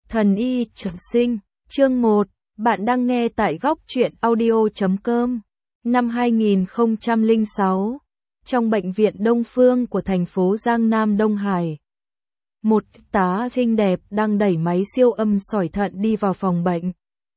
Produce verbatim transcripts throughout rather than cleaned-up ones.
Thần y trường sinh, chương một, bạn đang nghe tại góc truyện audio chấm com. Năm hai nghìn không trăm lẻ sáu, trong bệnh viện Đông Phương của thành phố Giang Nam Đông Hải, một tá xinh đẹp đang đẩy máy siêu âm sỏi thận đi vào phòng bệnh.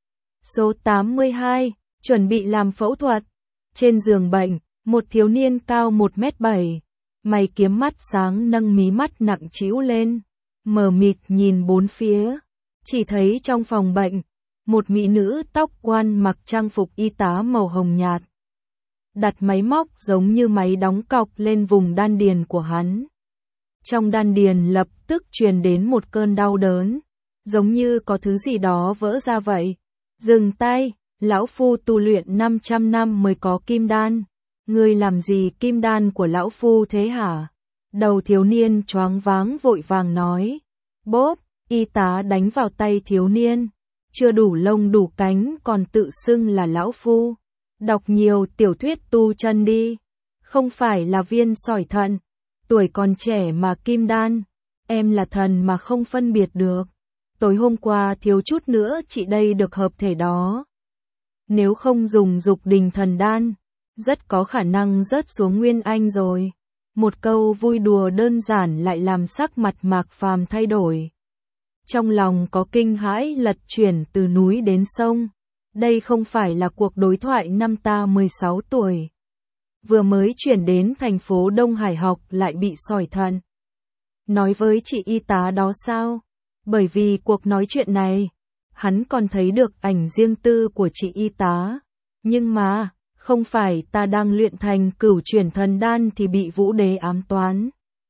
Số tám mươi hai, chuẩn bị làm phẫu thuật. Trên giường bệnh, một thiếu niên cao một mét bảy, mày kiếm mắt sáng nâng mí mắt nặng trĩu lên, mờ mịt nhìn bốn phía. Chỉ thấy trong phòng bệnh, một mỹ nữ tóc quan mặc trang phục y tá màu hồng nhạt, đặt máy móc giống như máy đóng cọc lên vùng đan điền của hắn. Trong đan điền lập tức truyền đến một cơn đau đớn, giống như có thứ gì đó vỡ ra vậy. Dừng tay, lão phu tu luyện năm trăm năm mới có kim đan. Ngươi làm gì kim đan của lão phu thế hả? Đầu thiếu niên choáng váng vội vàng nói. Bốp, y tá đánh vào tay thiếu niên. Chưa đủ lông đủ cánh còn tự xưng là lão phu. Đọc nhiều tiểu thuyết tu chân đi. Không phải là viên sỏi thận. Tuổi còn trẻ mà kim đan. Em là thần mà không phân biệt được. Tối hôm qua thiếu chút nữa chị đây được hợp thể đó. Nếu không dùng dục đình thần đan, rất có khả năng rớt xuống Nguyên Anh rồi. Một câu vui đùa đơn giản lại làm sắc mặt Mạc Phàm thay đổi. Trong lòng có kinh hãi lật chuyển từ núi đến sông. Đây không phải là cuộc đối thoại năm ta mười sáu tuổi. Vừa mới chuyển đến thành phố Đông Hải học lại bị sỏi thận. Nói với chị y tá đó sao? Bởi vì cuộc nói chuyện này, hắn còn thấy được ảnh riêng tư của chị y tá. Nhưng mà, không phải ta đang luyện thành cửu chuyển thần đan thì bị Vũ Đế ám toán.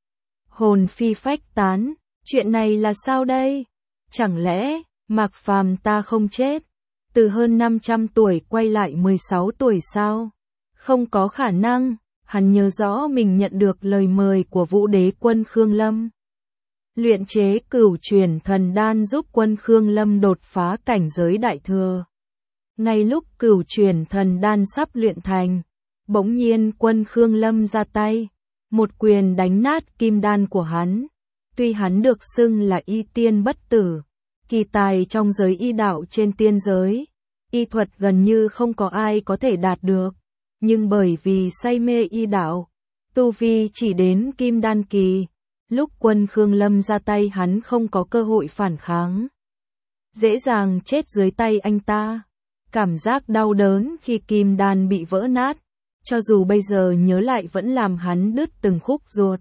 Hồn phi phách tán, chuyện này là sao đây? Chẳng lẽ, Mạc Phàm ta không chết? Từ hơn năm trăm tuổi quay lại mười sáu tuổi sao? Không có khả năng, hắn nhớ rõ mình nhận được lời mời của Vũ Đế quân Khương Lâm. Luyện chế cửu chuyển thần đan giúp quân Khương Lâm đột phá cảnh giới đại thừa. Ngay lúc cửu chuyển thần đan sắp luyện thành, bỗng nhiên quân Khương Lâm ra tay, một quyền đánh nát kim đan của hắn. Tuy hắn được xưng là y tiên bất tử, kỳ tài trong giới y đạo trên tiên giới, y thuật gần như không có ai có thể đạt được, nhưng bởi vì say mê y đạo, tu vi chỉ đến kim đan kỳ. Lúc quân Khương Lâm ra tay hắn không có cơ hội phản kháng, dễ dàng chết dưới tay anh ta. Cảm giác đau đớn khi kim đan bị vỡ nát, cho dù bây giờ nhớ lại vẫn làm hắn đứt từng khúc ruột.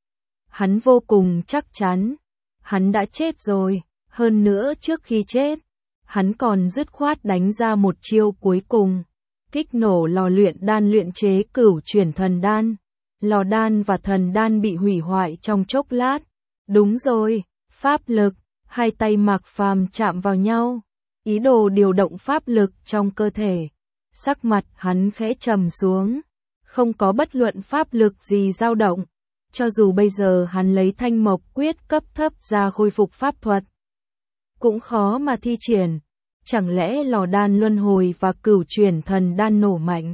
Hắn vô cùng chắc chắn, hắn đã chết rồi, hơn nữa trước khi chết, hắn còn dứt khoát đánh ra một chiêu cuối cùng, kích nổ lò luyện đan luyện chế cửu chuyển thần đan. Lò đan và thần đan bị hủy hoại trong chốc lát. Đúng rồi, pháp lực, hai tay Mạc Phàm chạm vào nhau, ý đồ điều động pháp lực trong cơ thể. Sắc mặt hắn khẽ trầm xuống, không có bất luận pháp lực gì dao động. Cho dù bây giờ hắn lấy thanh mộc quyết cấp thấp ra khôi phục pháp thuật, cũng khó mà thi triển. Chẳng lẽ lò đan luân hồi và cửu chuyển thần đan nổ mạnh,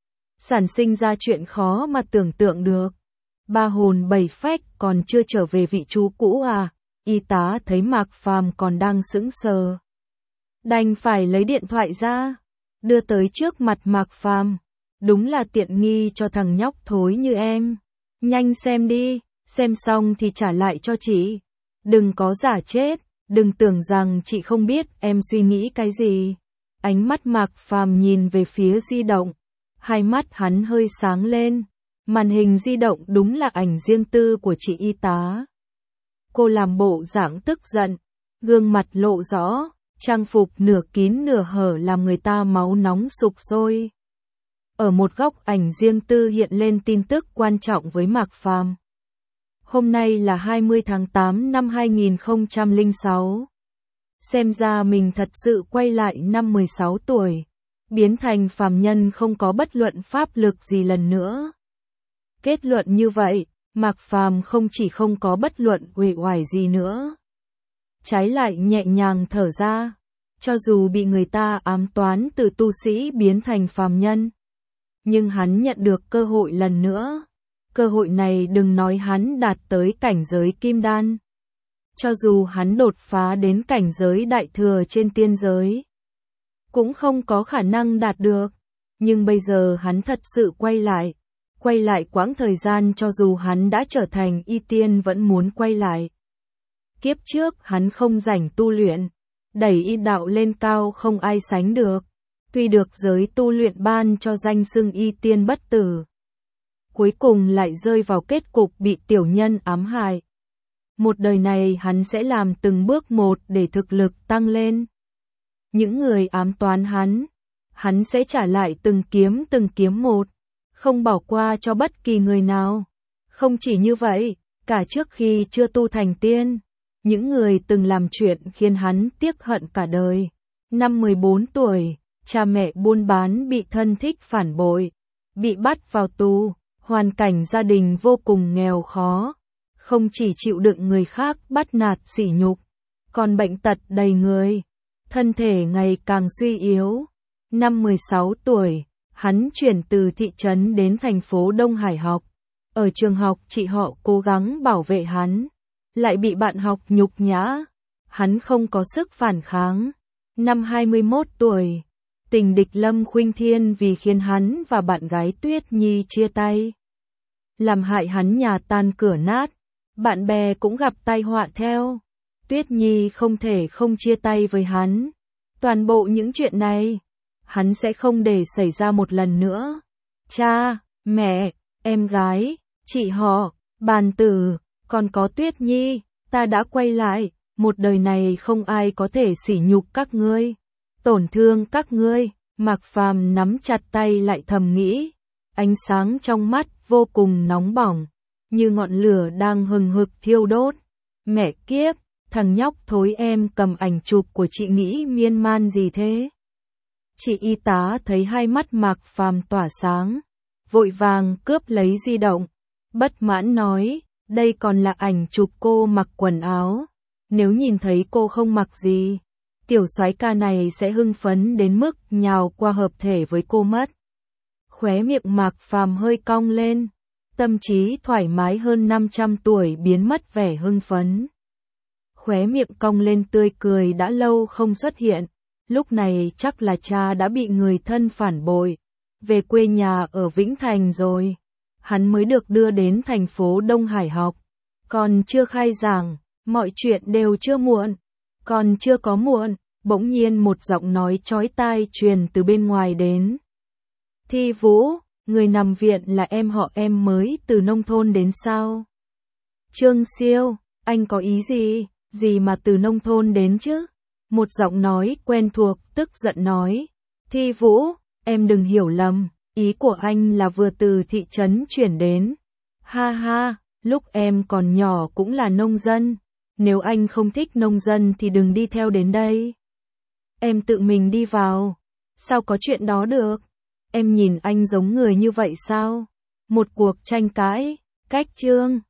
sản sinh ra chuyện khó mà tưởng tượng được. Ba hồn bảy phách còn chưa trở về vị trí cũ à? Y tá thấy Mạc Phàm còn đang sững sờ, đành phải lấy điện thoại ra, đưa tới trước mặt Mạc Phàm. Đúng là tiện nghi cho thằng nhóc thối như em. Nhanh xem đi, xem xong thì trả lại cho chị. Đừng có giả chết, đừng tưởng rằng chị không biết em suy nghĩ cái gì. Ánh mắt Mạc Phàm nhìn về phía di động. Hai mắt hắn hơi sáng lên, màn hình di động đúng là ảnh riêng tư của chị y tá. Cô làm bộ dạng tức giận, gương mặt lộ rõ, trang phục nửa kín nửa hở làm người ta máu nóng sục sôi. Ở một góc ảnh riêng tư hiện lên tin tức quan trọng với Mạc Phàm. Hôm nay là hai mươi tháng tám năm hai nghìn không trăm lẻ sáu. Xem ra mình thật sự quay lại năm mười sáu tuổi. Biến thành phàm nhân không có bất luận pháp lực gì lần nữa. Kết luận như vậy, Mạc Phàm không chỉ không có bất luận uể oải gì nữa, trái lại nhẹ nhàng thở ra. Cho dù bị người ta ám toán từ tu sĩ biến thành phàm nhân, nhưng hắn nhận được cơ hội lần nữa. Cơ hội này đừng nói hắn đạt tới cảnh giới kim đan, Cho dù hắn đột phá đến cảnh giới đại thừa trên tiên giới, cũng không có khả năng đạt được. Nhưng bây giờ hắn thật sự quay lại. Quay lại quãng thời gian cho dù hắn đã trở thành y tiên vẫn muốn quay lại. Kiếp trước hắn không rảnh tu luyện, đẩy y đạo lên cao không ai sánh được. Tuy được giới tu luyện ban cho danh xưng y tiên bất tử, cuối cùng lại rơi vào kết cục bị tiểu nhân ám hại. Một đời này hắn sẽ làm từng bước một để thực lực tăng lên. Những người ám toán hắn, hắn sẽ trả lại từng kiếm từng kiếm một, không bỏ qua cho bất kỳ người nào. Không chỉ như vậy, cả trước khi chưa tu thành tiên, những người từng làm chuyện khiến hắn tiếc hận cả đời. Năm mười bốn tuổi, cha mẹ buôn bán bị thân thích phản bội, bị bắt vào tù, hoàn cảnh gia đình vô cùng nghèo khó, không chỉ chịu đựng người khác bắt nạt sỉ nhục, còn bệnh tật đầy người, thân thể ngày càng suy yếu. Năm mười sáu tuổi, hắn chuyển từ thị trấn đến thành phố Đông Hải học. Ở trường học chị họ cố gắng bảo vệ hắn, lại bị bạn học nhục nhã. Hắn không có sức phản kháng. Năm hai mươi mốt tuổi, tình địch Lâm Khuynh Thiên vì khiến hắn và bạn gái Tuyết Nhi chia tay, làm hại hắn nhà tan cửa nát, bạn bè cũng gặp tai họa theo. Tuyết Nhi không thể không chia tay với hắn. Toàn bộ những chuyện này, hắn sẽ không để xảy ra một lần nữa. Cha, mẹ, em gái, chị họ, bàn tử, còn có Tuyết Nhi, ta đã quay lại, một đời này không ai có thể sỉ nhục các ngươi, tổn thương các ngươi. Mạc Phàm nắm chặt tay lại thầm nghĩ, ánh sáng trong mắt vô cùng nóng bỏng, như ngọn lửa đang hừng hực thiêu đốt. Mẹ kiếp, thằng nhóc thối em cầm ảnh chụp của chị nghĩ miên man gì thế? Chị y tá thấy hai mắt Mạc Phàm tỏa sáng, vội vàng cướp lấy di động, bất mãn nói, đây còn là ảnh chụp cô mặc quần áo, nếu nhìn thấy cô không mặc gì, tiểu soái ca này sẽ hưng phấn đến mức nhào qua hợp thể với cô mất. Khóe miệng Mạc Phàm hơi cong lên, tâm trí thoải mái hơn năm trăm tuổi biến mất vẻ hưng phấn. Khóe miệng cong lên tươi cười đã lâu không xuất hiện, lúc này chắc là cha đã bị người thân phản bội, về quê nhà ở Vĩnh Thành rồi. Hắn mới được đưa đến thành phố Đông Hải học, còn chưa khai giảng, mọi chuyện đều chưa muộn, còn chưa có muộn, bỗng nhiên một giọng nói chói tai truyền từ bên ngoài đến. Thi Vũ, người nằm viện là em họ em mới từ nông thôn đến sao? Trương Siêu, anh có ý gì, gì mà từ nông thôn đến chứ? Một giọng nói quen thuộc tức giận nói, Thi Vũ, em đừng hiểu lầm, ý của anh là vừa từ thị trấn chuyển đến. Ha ha, lúc em còn nhỏ cũng là nông dân, nếu anh không thích nông dân thì đừng đi theo đến đây. Em tự mình đi vào, sao có chuyện đó được? Em nhìn anh giống người như vậy sao? Một cuộc tranh cãi, cách chương.